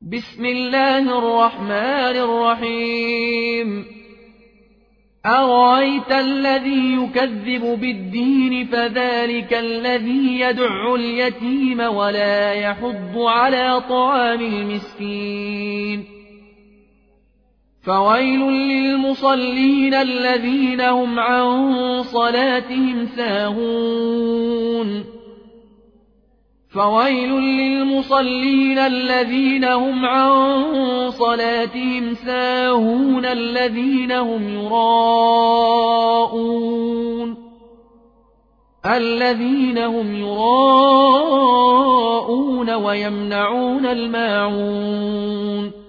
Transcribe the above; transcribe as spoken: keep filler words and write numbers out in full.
بسم الله الرحمن الرحيم أرأيت الذي يكذب بالدين فذلك الذي يدع اليتيم ولا يحض على طعام المسكين فويل للمصلين الذين هم عن صلاتهم ساهون فويل للمصلين الذين هم عن صلاتهم ساهون الذين هم يراءون الذين هم يراءون ويمنعون الماعون